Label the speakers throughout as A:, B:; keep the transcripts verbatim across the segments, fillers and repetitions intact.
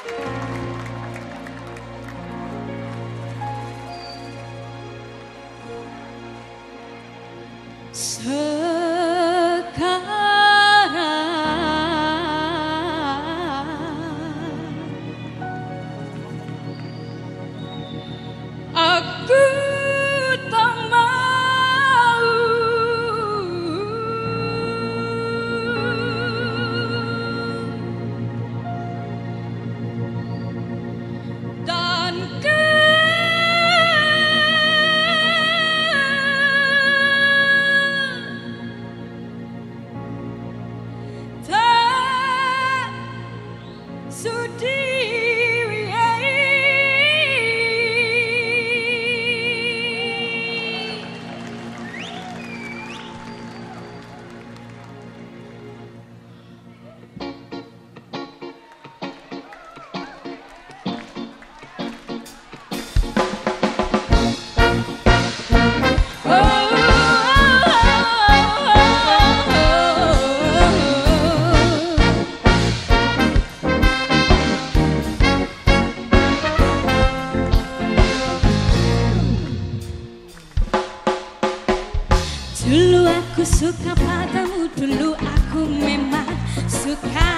A: Dulu aku suka padamu, dulu aku memang suka.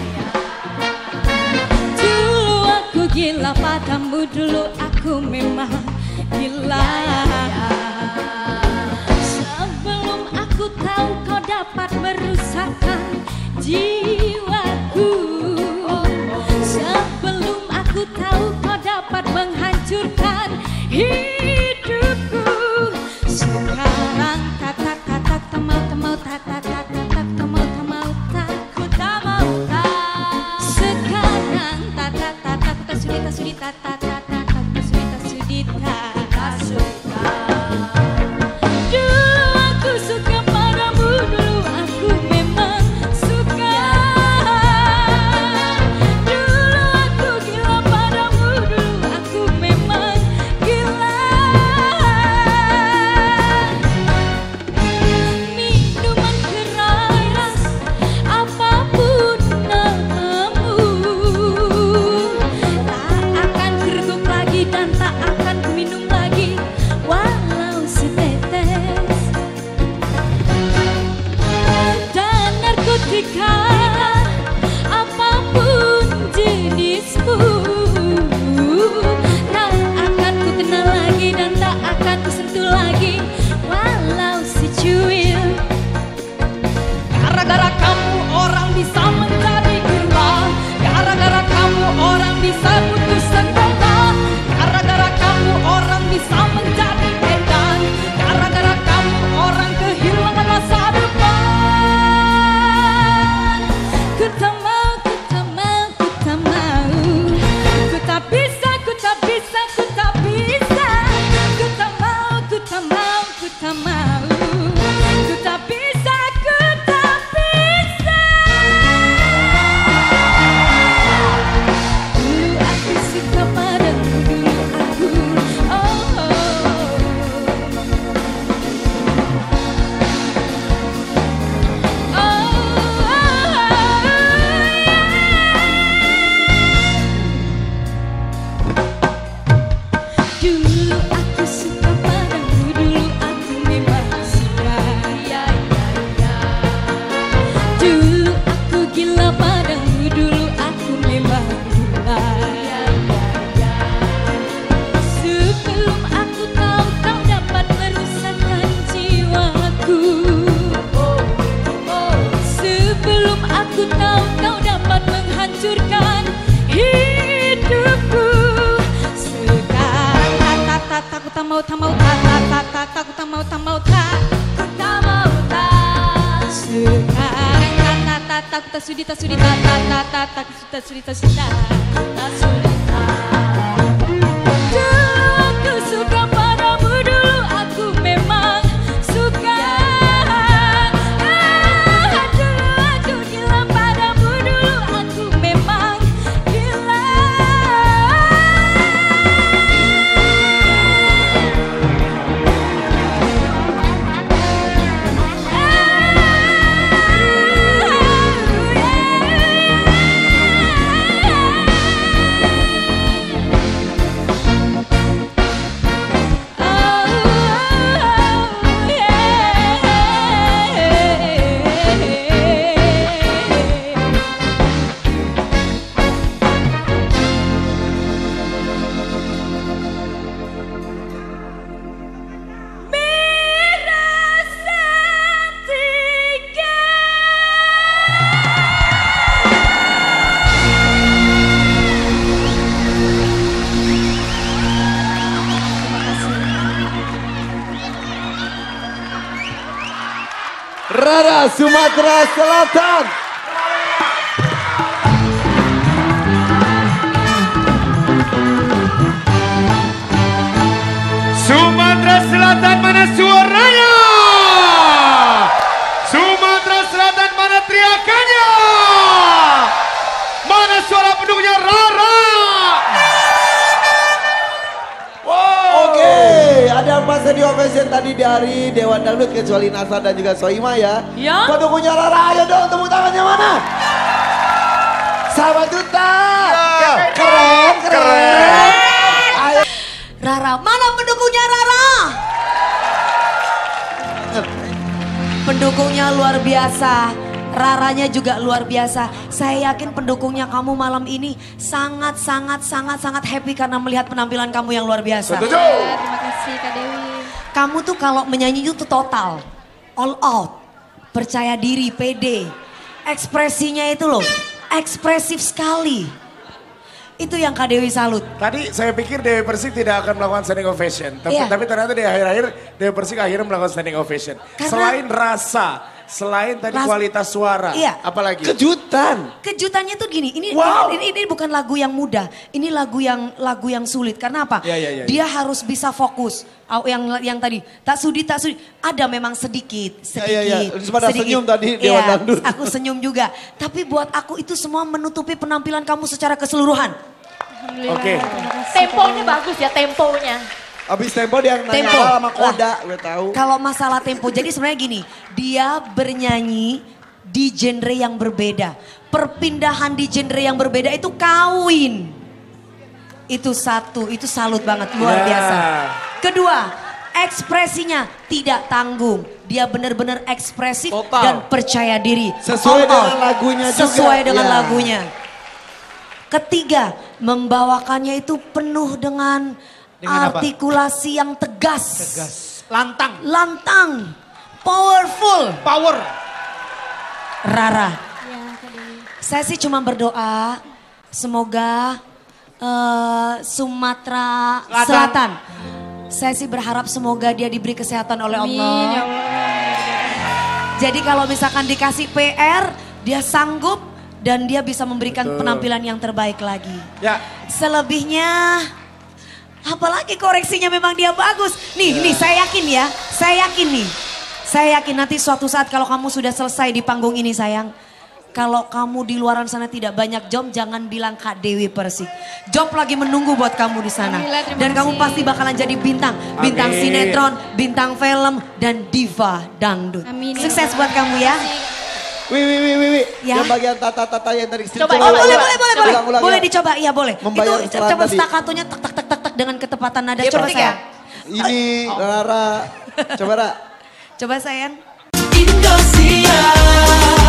A: Dulu aku gila padamu, dulu aku memang gila. Sebelum aku tahu kau dapat merusakkan jiwaku, sebelum aku tahu kau dapat menghancurkan hidupku. Sekarang tak tak tak tak tak mau tak mau tak tak tak tak tak tak mau tak mau takut tak mau tak. Sekarang tak tak tak tak tak sudi tak sudi tak tak tak tak tak sudi tak sudi tak tak suka. Dulu aku suka padamu, dulu aku memang suka. Dulu aku gila padamu, dulu aku memang gila. Minuman keras apapun namamu, tak akan terguk lagi dan tak akan kuminum lagi walau setetes. Dan narkotika apapun jenismu, tak akan ku kenal lagi dan tak akan ku sentuh lagi walau secuil.
B: Gara-gara kamu orang bisa menjadi gila, gara-gara kamu orang bisa putus sekolah, gara-gara kamu orang bisa menjadi edan, gara-gara kamu orang kehilangan masa depan.
A: Ku tak mau, ku tak mau, ku tak mau. Ku tak bisa, ku tak bisa, ku tak bisa. Ku tak mau, ku tak mau, ku tak mau. Ku tak bisa, ku tak bisa. Dulu aku suka padamu, dulu aku oh, oh. Dulu aku suka padamu, dulu aku memang suka. Dulu aku gila padamu, dulu aku memang gila. Sebelum aku tahu kau dapat merusakkan jiwaku, sebelum aku tahu kau dapat menghancurkan hidupku. Sekarang tak tak tak tak, aku tak mau tak mau tak tak tak tak tak, aku tak mau tak mau tak aku tak mau tak. Sekarang tak tak tak tak, aku tak sudi tak sudi tak tak tak tak tak, aku tak sudi tak sudi tak tak sudi tak. Dulu aku suka padamu, dulu aku memang suka. Ah, dulu aku gila padamu, dulu aku memang gila.
C: Rara Sumatera Selatan.
D: Sumatera Selatan mana suaranya? Sumatera Selatan mana teriakannya? Mana suara pendukungnya Rara?
C: Oke, ada empat seni ovation tadi dari Dewan Dangdut kecuali Nasa dan juga Soima ya.
B: Ya.
C: Pendukungnya Rara, ayo dong tepuk tangannya mana? Sahabat Duta.
D: Ya.
C: Keren, keren. Ayo.
E: Rara, mana pendukungnya Rara? Pendukungnya luar biasa. Raranya juga luar biasa. Saya yakin pendukungnya kamu malam ini sangat sangat sangat sangat happy karena melihat penampilan kamu yang luar biasa.
D: Setuju.
A: Ya, terima kasih Kak Dewi.
E: Kamu tuh kalau menyanyi itu total, all out, percaya diri, pede. Ekspresinya itu loh, ekspresif sekali. Itu yang Kak Dewi salut.
D: Tadi saya pikir Dewi Persik tidak akan melakukan standing ovation. Tapi,
E: Iya.
D: tapi ternyata di akhir-akhir Dewi Persik akhirnya melakukan standing ovation.
E: Karena-
D: Selain rasa, selain tadi
E: Ras-
D: kualitas suara.
E: Iya.
D: Apalagi?
C: Kejutan.
E: Kejutannya tuh gini, ini,
D: Wow.
E: ini, ini ini bukan lagu yang mudah, ini lagu yang lagu yang sulit. Karena apa?
D: Ya, ya, ya,
E: Dia harus bisa fokus. Au- Yang yang tadi tak sudi tak sudi, ada memang sedikit,
C: Ya, ya, ya.
E: sedikit,
C: Terus pada senyum tadi Dewan
E: Iya,
C: Dangdut.
E: aku senyum juga. Tapi buat aku itu semua menutupi penampilan kamu secara keseluruhan.
A: Alhamdulillah.
D: Oke.
A: Terima kasih,
B: Temponya
A: Kak Dewi.
B: bagus ya, temponya.
C: Abis tempo dia nanya
E: Tempo.
C: Rara sama Koda,
E: Lah.
C: gue tahu.
E: Kalau masalah tempo, jadi sebenarnya gini, dia bernyanyi di genre yang berbeda. Perpindahan di genre yang berbeda itu kawin. Itu satu, itu salut banget, luar
D: Ya.
E: biasa. Kedua, ekspresinya tidak tanggung. Dia benar-benar ekspresif
C: Total.
E: dan percaya diri.
C: Sesuai
E: All
C: dengan
E: out.
C: lagunya juga.
E: Sesuai dengan
C: Ya.
E: lagunya. Ketiga, membawakannya itu penuh dengan,
D: Dengan apa?
E: artikulasi yang tegas.
D: Lantang.
E: Lantang, powerful.
D: Power.
E: Rara,
A: Ya, Kak Dewi.
E: saya sih cuma berdoa semoga eh, Sumatera
D: Selatan.
E: Selatan. Saya sih berharap semoga dia diberi kesehatan oleh
A: Amin,
E: Allah.
A: ya Allah.
E: Jadi kalau misalkan dikasih P R, dia sanggup dan dia bisa memberikan penampilan yang terbaik lagi.
D: Ya.
E: Selebihnya, apalagi koreksinya memang dia bagus. Nih, nih saya yakin ya, saya yakin nih. Saya yakin nanti suatu saat kalau kamu sudah selesai di panggung ini sayang. Kalau kamu di luaran sana tidak banyak job, jangan bilang Kak Dewi Persik. Job lagi menunggu buat kamu di sana.
A: Alhamdulillah, terima
E: Dan kamu
A: kasih.
E: pasti bakalan jadi bintang. Bintang
D: Amin.
E: sinetron, bintang film, dan diva dangdut.
A: Amin, ya
E: Sukses
A: Allah.
E: buat kamu ya.
C: Wih, wih, wih, wih, wih.
E: Ya.
C: Yang bagian tata-tata yang tadi.
B: Coba,
E: Oh, boleh, boleh, boleh, boleh.
C: Ulang, ulang,
E: Boleh
C: ya.
E: dicoba, iya boleh.
C: Membayar
E: Itu
C: kesalahan
E: coba
C: tadi.
E: staccatonya tak tak tak tak tak dengan ketepatan nada.
B: Dia
E: Coba
B: Persik
E: saya.
B: ya?
C: Ini Rara. Coba Rara.
E: Coba sayang.
F: Indosiar.